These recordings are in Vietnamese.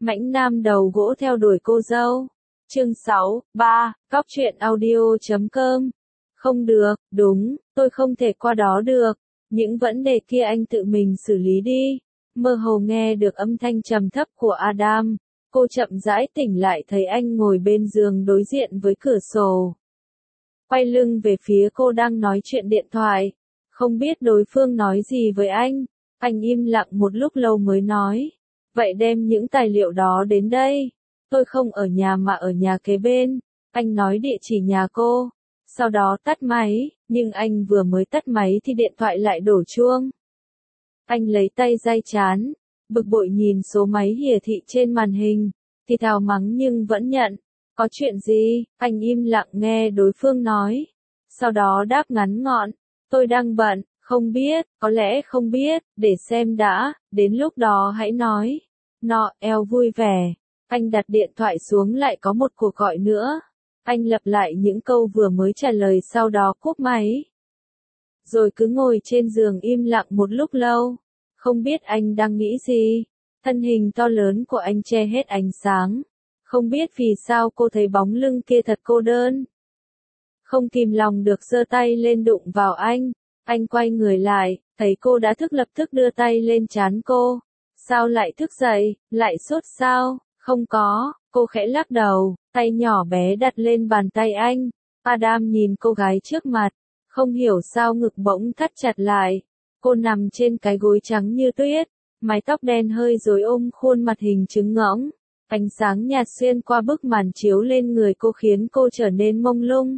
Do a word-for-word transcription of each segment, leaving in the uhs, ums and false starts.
Mãnh nam đầu gỗ theo đuổi cô dâu. Chương sáu, ba, Góc truyện audio chấm com. Không được, đúng, tôi không thể qua đó được. Những vấn đề kia anh tự mình xử lý đi. Mơ hồ nghe được âm thanh trầm thấp của Adam. Cô chậm rãi tỉnh lại thấy anh ngồi bên giường đối diện với cửa sổ. Quay lưng về phía cô đang nói chuyện điện thoại. Không biết đối phương nói gì với anh. Anh im lặng một lúc lâu mới nói. Vậy đem những tài liệu đó đến đây. Tôi không ở nhà mà ở nhà kế bên. Anh nói địa chỉ nhà cô. Sau đó tắt máy, nhưng anh vừa mới tắt máy thì điện thoại lại đổ chuông. Anh lấy tay day chán, bực bội nhìn số máy hiển thị trên màn hình, thì thào mắng nhưng vẫn nhận. Có chuyện gì? Anh im lặng nghe đối phương nói. Sau đó đáp ngắn gọn. Tôi đang bận, không biết, có lẽ không biết, để xem đã, đến lúc đó hãy nói. Nọ, eo vui vẻ. Anh đặt điện thoại xuống lại có một cuộc gọi nữa. Anh lặp lại những câu vừa mới trả lời sau đó cúp máy. Rồi cứ ngồi trên giường im lặng một lúc lâu. Không biết anh đang nghĩ gì. Thân hình to lớn của anh che hết ánh sáng. Không biết vì sao cô thấy bóng lưng kia thật cô đơn. Không kìm lòng được giơ tay lên đụng vào anh. Anh quay người lại, thấy cô đã thức lập tức đưa tay lên trán cô. Sao lại thức dậy, lại sốt sao? Không có, cô khẽ lắc đầu, tay nhỏ bé đặt lên bàn tay anh. Adam nhìn cô gái trước mặt, không hiểu sao ngực bỗng thắt chặt lại. Cô nằm trên cái gối trắng như tuyết, mái tóc đen hơi rối ôm khuôn mặt hình trứng ngỗng. Ánh sáng nhạt xuyên qua bức màn chiếu lên người cô khiến cô trở nên mông lung.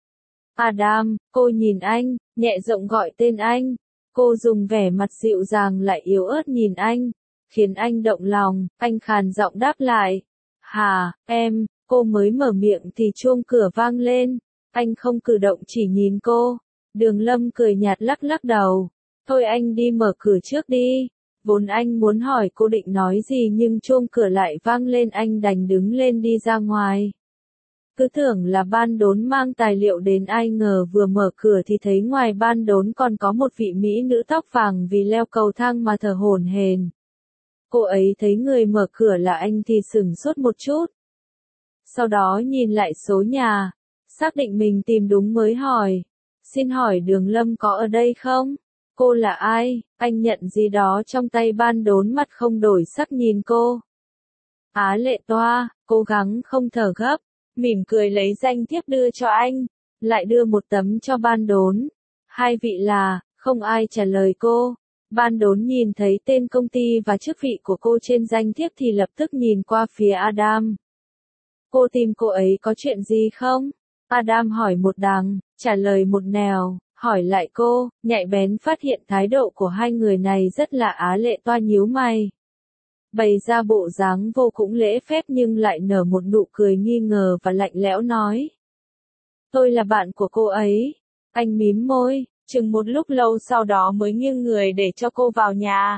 Adam, cô nhìn anh, nhẹ giọng gọi tên anh. Cô dùng vẻ mặt dịu dàng lại yếu ớt nhìn anh, khiến anh động lòng. Anh khàn giọng đáp lại. Hà, em, cô mới mở miệng thì chuông cửa vang lên. Anh không cử động chỉ nhìn cô. Đường Lâm cười nhạt lắc lắc đầu. Thôi anh đi mở cửa trước đi. Vốn anh muốn hỏi cô định nói gì nhưng chuông cửa lại vang lên, anh đành đứng lên đi ra ngoài. Cứ tưởng là ban đốn mang tài liệu đến, ai ngờ vừa mở cửa thì thấy ngoài ban đốn còn có một vị mỹ nữ tóc vàng vì leo cầu thang mà thở hổn hển. Cô ấy thấy người mở cửa là anh thì sửng sốt một chút. Sau đó nhìn lại số nhà, xác định mình tìm đúng mới hỏi. Xin hỏi Đường Lâm có ở đây không? Cô là ai? Anh nhận gì đó trong tay ban đốn, mặt không đổi sắc nhìn cô. Á Lệ Toa, cố gắng không thở gấp, mỉm cười lấy danh thiếp đưa cho anh, lại đưa một tấm cho ban đốn. Hai vị là, không ai trả lời cô. Ban đốn nhìn thấy tên công ty và chức vị của cô trên danh thiếp thì lập tức nhìn qua phía Adam. Cô tìm cô ấy có chuyện gì không? Adam hỏi một đằng, trả lời một nẻo, hỏi lại cô, nhạy bén phát hiện thái độ của hai người này rất lạ. Á Lệ Toa nhíu mày, bày ra bộ dáng vô cùng lễ phép nhưng lại nở một nụ cười nghi ngờ và lạnh lẽo nói. Tôi là bạn của cô ấy. Anh mím môi, chừng một lúc lâu sau đó mới nghiêng người để cho cô vào nhà.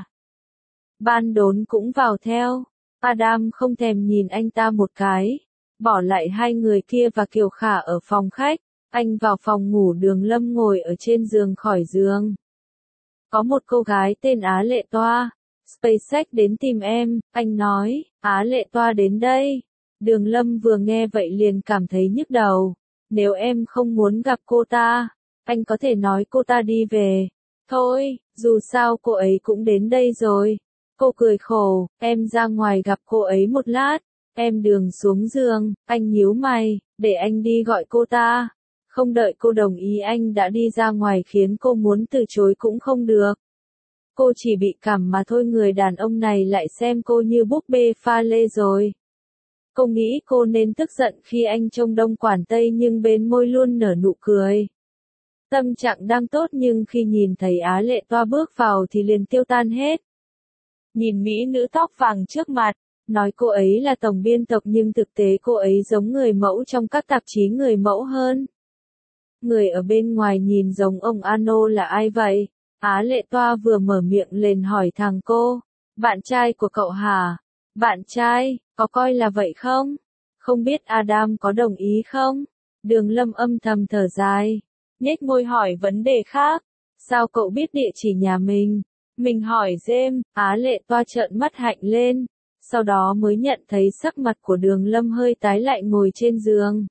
Ban đốn cũng vào theo. Adam không thèm nhìn anh ta một cái, bỏ lại hai người kia và Kiều Khả ở phòng khách. Anh vào phòng ngủ. Đường Lâm ngồi ở trên giường khỏi giường. Có một cô gái tên Á Lệ Toa. SpaceX đến tìm em, anh nói. Á Lệ Toa đến đây. Đường Lâm vừa nghe vậy liền cảm thấy nhức đầu. Nếu em không muốn gặp cô ta, anh có thể nói cô ta đi về. Thôi, dù sao cô ấy cũng đến đây rồi. Cô cười khổ, em ra ngoài gặp cô ấy một lát. Em Đường xuống giường, anh nhíu mày, để anh đi gọi cô ta. Không đợi cô đồng ý anh đã đi ra ngoài khiến cô muốn từ chối cũng không được. Cô chỉ bị cảm mà thôi, người đàn ông này lại xem cô như búp bê pha lê rồi. Cô nghĩ cô nên tức giận khi anh trông đông quản tây nhưng bên môi luôn nở nụ cười. Tâm trạng đang tốt nhưng khi nhìn thấy Á Lệ Toa bước vào thì liền tiêu tan hết. Nhìn mỹ nữ tóc vàng trước mặt, nói cô ấy là tổng biên tập nhưng thực tế cô ấy giống người mẫu trong các tạp chí người mẫu hơn. Người ở bên ngoài nhìn giống ông Ano là ai vậy? Á Lệ Toa vừa mở miệng liền hỏi thằng cô. Bạn trai của cậu hả? Bạn trai, có coi là vậy không? Không biết Adam có đồng ý không? Đường Lâm âm thầm thở dài, nhếch môi hỏi vấn đề khác. Sao cậu biết địa chỉ nhà mình? Mình hỏi James. Á Lệ Toa trợn mắt hạnh lên. sau đó mới nhận thấy sắc mặt của Đường Lâm hơi tái lại ngồi trên giường.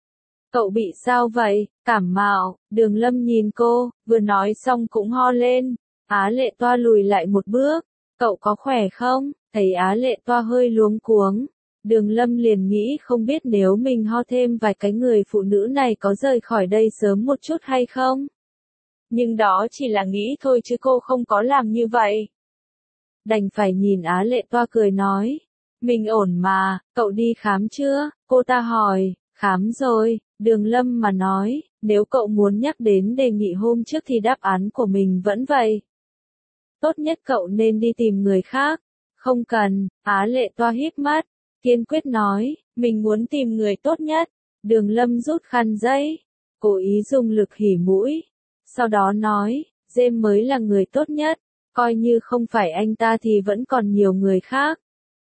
Cậu bị sao vậy, cảm mạo? Đường Lâm nhìn cô, vừa nói xong cũng ho lên. Á Lệ Toa lùi lại một bước, cậu có khỏe không? Thấy Á Lệ Toa hơi luống cuống, Đường Lâm liền nghĩ không biết nếu mình ho thêm vài cái người phụ nữ này có rời khỏi đây sớm một chút hay không? Nhưng đó chỉ là nghĩ thôi chứ cô không có làm như vậy. Đành phải nhìn Á Lệ Toa cười nói, mình ổn mà, cậu đi khám chưa? Cô ta hỏi, khám rồi. Đường Lâm mà nói, nếu cậu muốn nhắc đến đề nghị hôm trước thì đáp án của mình vẫn vậy. Tốt nhất cậu nên đi tìm người khác. Không cần, Á Lệ Toa híp mắt, kiên quyết nói, mình muốn tìm người tốt nhất. Đường Lâm rút khăn giấy, cố ý dùng lực hỉ mũi. Sau đó nói, James mới là người tốt nhất, coi như không phải anh ta thì vẫn còn nhiều người khác.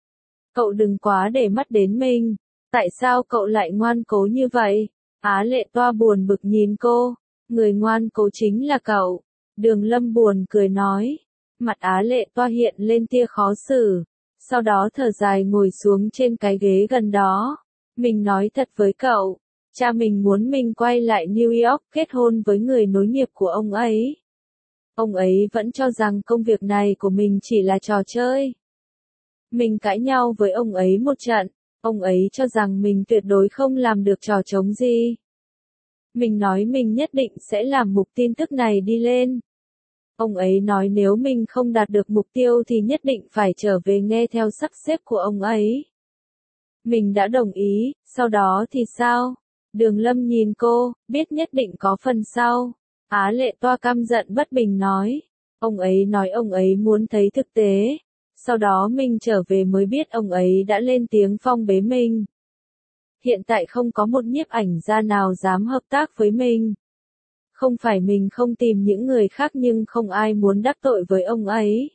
Cậu đừng quá để mắt đến mình, tại sao cậu lại ngoan cố như vậy? Á Lệ Toa buồn bực nhìn cô, người ngoan cố chính là cậu. Đường Lâm buồn cười nói, mặt Á Lệ Toa hiện lên tia khó xử, sau đó thở dài ngồi xuống trên cái ghế gần đó. Mình nói thật với cậu, cha mình muốn mình quay lại New York kết hôn với người nối nghiệp của ông ấy. Ông ấy vẫn cho rằng công việc này của mình chỉ là trò chơi. Mình cãi nhau với ông ấy một trận, ông ấy cho rằng mình tuyệt đối không làm được trò trống gì. Mình nói mình nhất định sẽ làm mục tin tức này đi lên. Ông ấy nói nếu mình không đạt được mục tiêu thì nhất định phải trở về nghe theo sắp xếp của ông ấy. Mình đã đồng ý, sau đó thì sao? Đường Lâm nhìn cô, biết nhất định có phần sau. Á Lệ Toa căm giận bất bình nói. Ông ấy nói ông ấy muốn thấy thực tế. Sau đó mình trở về mới biết ông ấy đã lên tiếng phong bế mình. Hiện tại không có một nhiếp ảnh gia nào dám hợp tác với mình. Không phải mình không tìm những người khác nhưng không ai muốn đắc tội với ông ấy.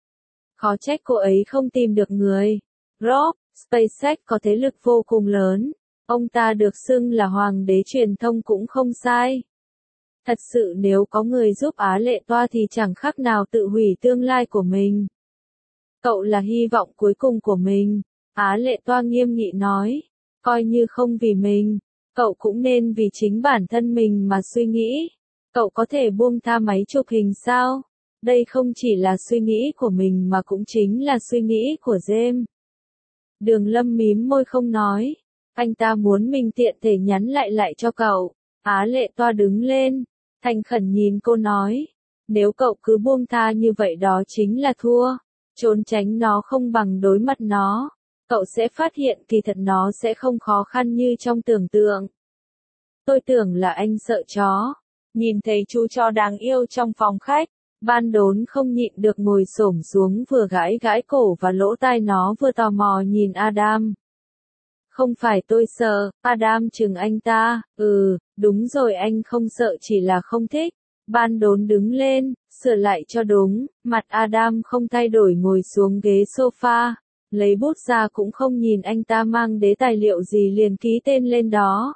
Khó trách cô ấy không tìm được người. Rob, SpaceX có thế lực vô cùng lớn. Ông ta được xưng là hoàng đế truyền thông cũng không sai. Thật sự nếu có người giúp Á Lệ Toa thì chẳng khác nào tự hủy tương lai của mình. Cậu là hy vọng cuối cùng của mình. Á Lệ Toa nghiêm nghị nói. Coi như không vì mình, cậu cũng nên vì chính bản thân mình mà suy nghĩ. Cậu có thể buông tha máy chụp hình sao? Đây không chỉ là suy nghĩ của mình mà cũng chính là suy nghĩ của James. Đường Lâm mím môi không nói. Anh ta muốn mình tiện thể nhắn lại lại cho cậu. Á Lệ Toa đứng lên, thành khẩn nhìn cô nói. Nếu cậu cứ buông tha như vậy đó chính là thua. Trốn tránh nó không bằng đối mặt nó. Cậu sẽ phát hiện kỳ thật nó sẽ không khó khăn như trong tưởng tượng. Tôi tưởng là anh sợ chó. Nhìn thấy chú chó đáng yêu trong phòng khách, Ban Đốn không nhịn được ngồi xổm xuống vừa gãi gãi cổ và lỗ tai nó vừa tò mò nhìn Adam. Không phải tôi sợ, Adam chừng anh ta, ừ, đúng rồi anh không sợ chỉ là không thích. Ban Đốn đứng lên, sửa lại cho đúng, mặt Adam không thay đổi ngồi xuống ghế sofa. Lấy bút ra cũng không nhìn anh ta mang đế tài liệu gì liền ký tên lên đó.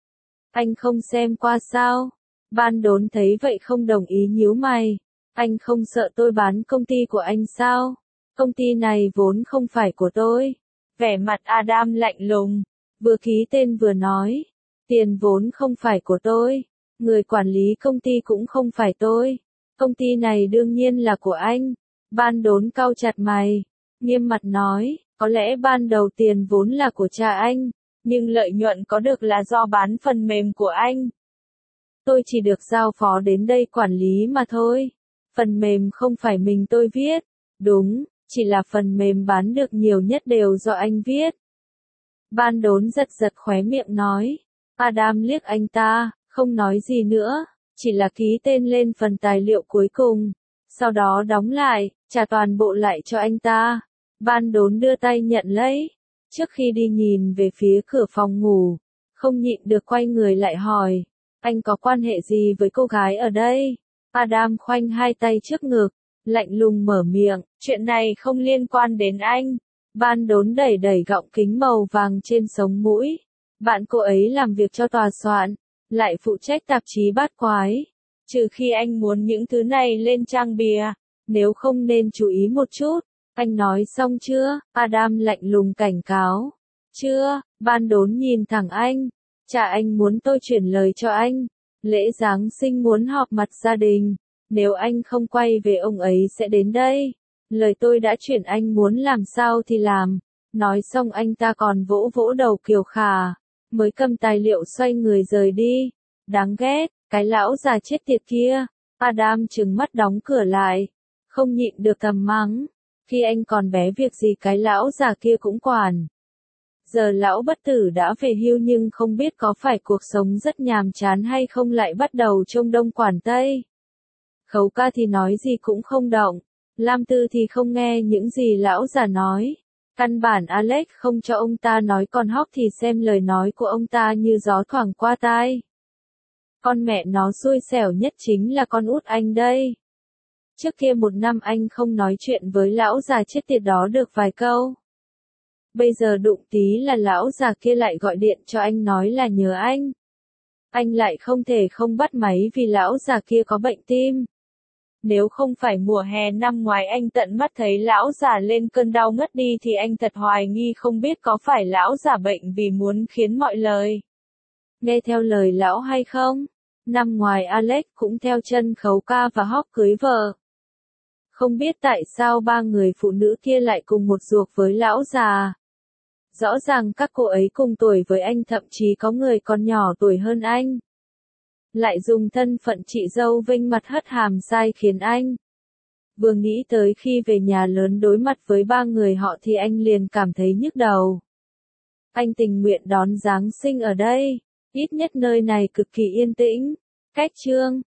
Anh không xem qua sao? Ban Đốn thấy vậy không đồng ý nhíu mày. Anh không sợ tôi bán công ty của anh sao? Công ty này vốn không phải của tôi. Vẻ mặt Adam lạnh lùng, vừa ký tên vừa nói. Tiền vốn không phải của tôi. Người quản lý công ty cũng không phải tôi. Công ty này đương nhiên là của anh. Ban Đốn cau chặt mày. Nghiêm mặt nói, có lẽ ban đầu tiền vốn là của cha anh, nhưng lợi nhuận có được là do bán phần mềm của anh. Tôi chỉ được giao phó đến đây quản lý mà thôi. Phần mềm không phải mình tôi viết. Đúng, chỉ là phần mềm bán được nhiều nhất đều do anh viết. Ban Đốn giật giật khóe miệng nói. Adam liếc anh ta, không nói gì nữa, chỉ là ký tên lên phần tài liệu cuối cùng. Sau đó đóng lại, trả toàn bộ lại cho anh ta. Ban Đốn đưa tay nhận lấy. Trước khi đi nhìn về phía cửa phòng ngủ, không nhịn được quay người lại hỏi. Anh có quan hệ gì với cô gái ở đây? Adam khoanh hai tay trước ngực, lạnh lùng mở miệng. Chuyện này không liên quan đến anh. Ban Đốn đẩy đẩy gọng kính màu vàng trên sống mũi. Bạn cô ấy làm việc cho tòa soạn, lại phụ trách tạp chí bát quái. Trừ khi anh muốn những thứ này lên trang bìa, nếu không nên chú ý một chút. Anh nói xong chưa? Adam lạnh lùng cảnh cáo. Chưa, Ban Đốn nhìn thẳng anh. Cha anh muốn tôi chuyển lời cho anh. Lễ Giáng sinh muốn họp mặt gia đình. Nếu anh không quay về ông ấy sẽ đến đây. Lời tôi đã chuyển anh muốn làm sao thì làm. Nói xong anh ta còn vỗ vỗ đầu Kiều Khả. Mới cầm tài liệu xoay người rời đi. Đáng ghét, cái lão già chết tiệt kia. Adam trừng mắt đóng cửa lại. Không nhịn được thầm mắng. Khi anh còn bé việc gì cái lão già kia cũng quản. Giờ lão bất tử đã về hưu nhưng không biết có phải cuộc sống rất nhàm chán hay không lại bắt đầu trông đông quản tây. Khấu ca thì nói gì cũng không động. Lam Tư thì không nghe những gì lão già nói. Căn bản Alex không cho ông ta nói còn Hóc thì xem lời nói của ông ta như gió thoảng qua tai. Con mẹ nó xui xẻo nhất chính là con út anh đây. Trước kia một năm anh không nói chuyện với lão già chết tiệt đó được vài câu. Bây giờ đụng tí là lão già kia lại gọi điện cho anh nói là nhớ anh. Anh lại không thể không bắt máy vì lão già kia có bệnh tim. Nếu không phải mùa hè năm ngoái anh tận mắt thấy lão già lên cơn đau ngất đi thì anh thật hoài nghi không biết có phải lão già bệnh vì muốn khiến mọi lời nghe theo lời lão hay không. Năm ngoài Alex cũng theo chân Khấu ca và Hóc cưới vợ. Không biết tại sao ba người phụ nữ kia lại cùng một ruột với lão già. Rõ ràng các cô ấy cùng tuổi với anh, thậm chí có người còn nhỏ tuổi hơn anh. Lại dùng thân phận chị dâu vênh mặt hất hàm sai khiến anh. Vừa nghĩ tới khi về nhà lớn đối mặt với ba người họ thì anh liền cảm thấy nhức đầu. Anh tình nguyện đón Giáng sinh ở đây, ít nhất nơi này cực kỳ yên tĩnh. Cách chương